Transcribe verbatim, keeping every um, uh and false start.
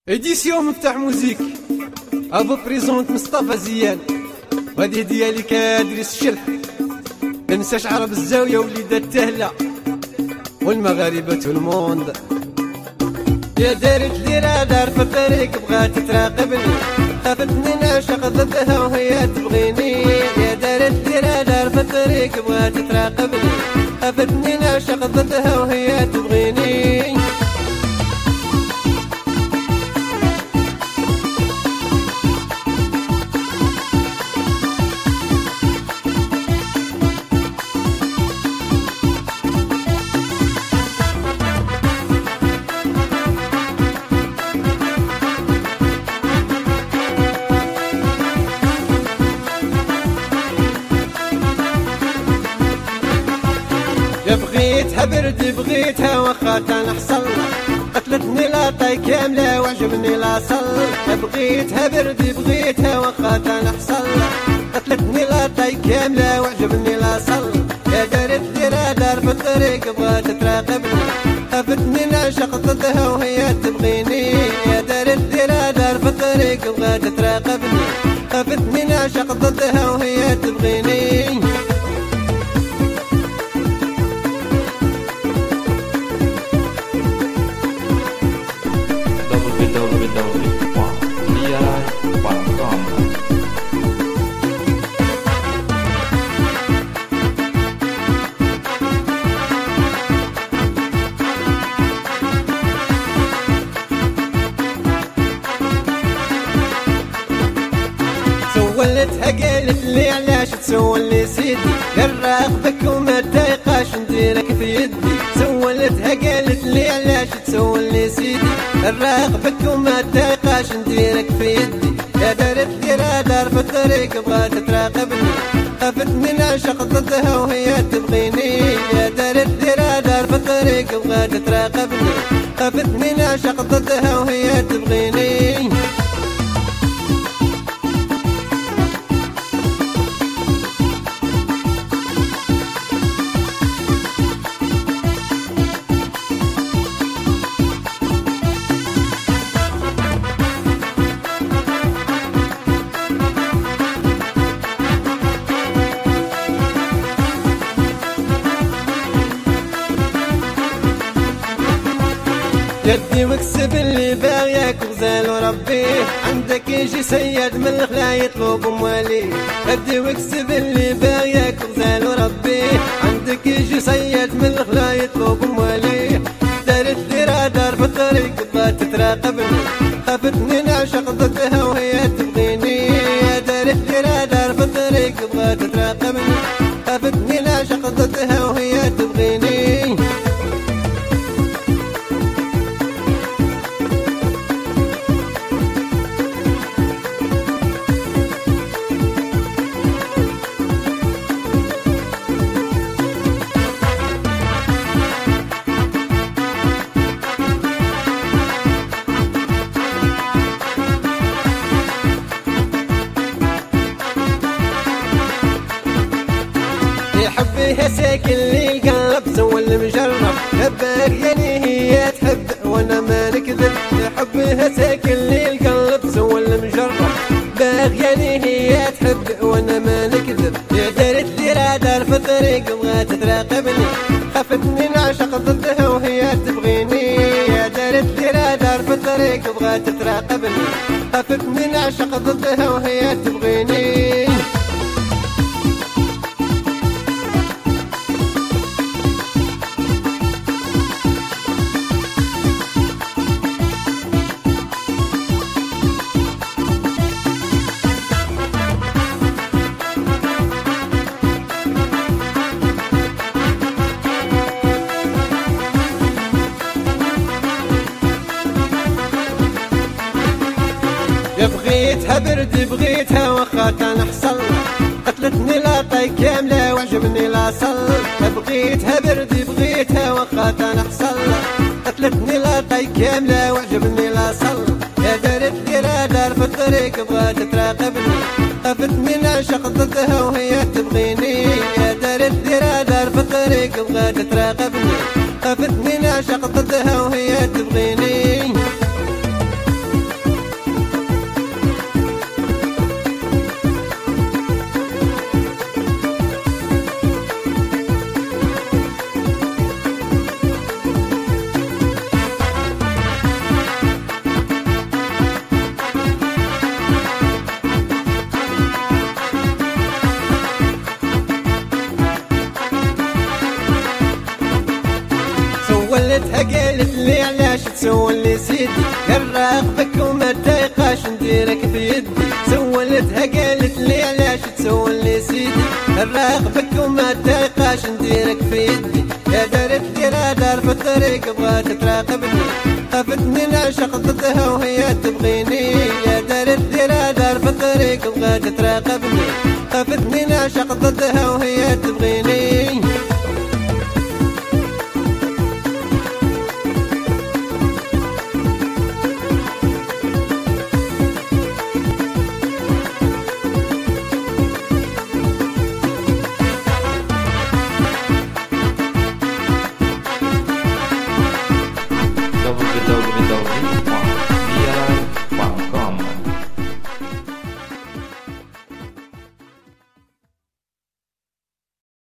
اديسيون مفتاح موزيك ابو بريزونت مصطفى زيان، وهذه هديه لك ادريس الشرح. تنساش عرب الزاويه وليدات التهله والمغاربه الموند. يا دارت لي رادار في الطريق بغات تراقبني، خافتني نعشق ضدها وهي تبغيني. يا دارت لي رادار في الطريق بغات تراقبني، خافتني نعشق ضدها وهي تبغيني. يا بغيتها بردي بغيتها واخا تنحصل، قتلتني لاطاي كامله وعجبني لاصل. يا بغيتها بردي بغيتها واخا تنحصل، قتلتني لاطاي كامله وعجبني لاصل. يا دارت لي رادار في الطريق بغات تراقبني، خافتني نعشق ضدها وهي تبغيني. يا دارت لي رادار في الطريق بغات تراقبني، خافتني نعشق ضدها وهي تبغيني. سولتها قالت لي علاش تسولني سيدي، للراغبك وما تايقاش نديرك في يدي. سولتها قالت لي علاش تسولني سيدي، للراغبك وما تايقاش نديرك في يدي. يا دارت لي رادار في الطريق بغات تراقبني، خافتني نعشق ضدها وهي تبغيني. يا دارت لي رادار في الطريق بغات تراقبني، خافتني نعشق ضدها وهي تبغيني. يدي واكسب اللي باغيك وغزال وربيه، عندك يجي سيد من الخلا يطلب اموالي. يدي واكسب اللي باغيك وغزال وربيه، عندك يجي سيد من الخلا يطلب اموالي. دارت لي رادار في الطريق بغات تراقبني، خافتني نعشق ضدها وهي تبغيني. يا دارت لي رادار في الطريق بغات تراقبني، خافتني نعشق ضدها وهي تبغيني. حبيها ساكن لي القلب سوى المجرب، باغياني هي تحب وانا ما نكذب. حبيها ساكن لي القلب سوى المجرب، باغياني هي تحب وانا ما نكذب. يا دارت لي رادار في الطريق بغات تراقبني، خافتني نعشق ضدها وهي تبغيني. يا دارت لي رادار في الطريق بغات تراقبني، خافتني نعشق ضدها وهي تبغيني. يا بغيتها بردي بغيتها واخا تنحصل، قتلتني لاطاي كامله وعجبني لاصل. يا بغيتها بردي بغيتها واخا تنحصل، قتلتني لاطاي كامله وعجبني لاصل. يا دارت لي رادار في الطريق بغات تراقبني، خافتني نعشق ضدها وهي تبغيني. يا دارت لي رادار في الطريق بغات تراقبني، خافتني نعشق ضدها وهي تبغيني. تسولني سيدي نراقبك وما تيقاش نديرك في يدي سولتها قالت لي علاش تسولني سيدي نراقبك وما تيقاش نديرك في يدي يا دارت لي رادار في الطريق بغات تراقبني خافتني نعشق ضدها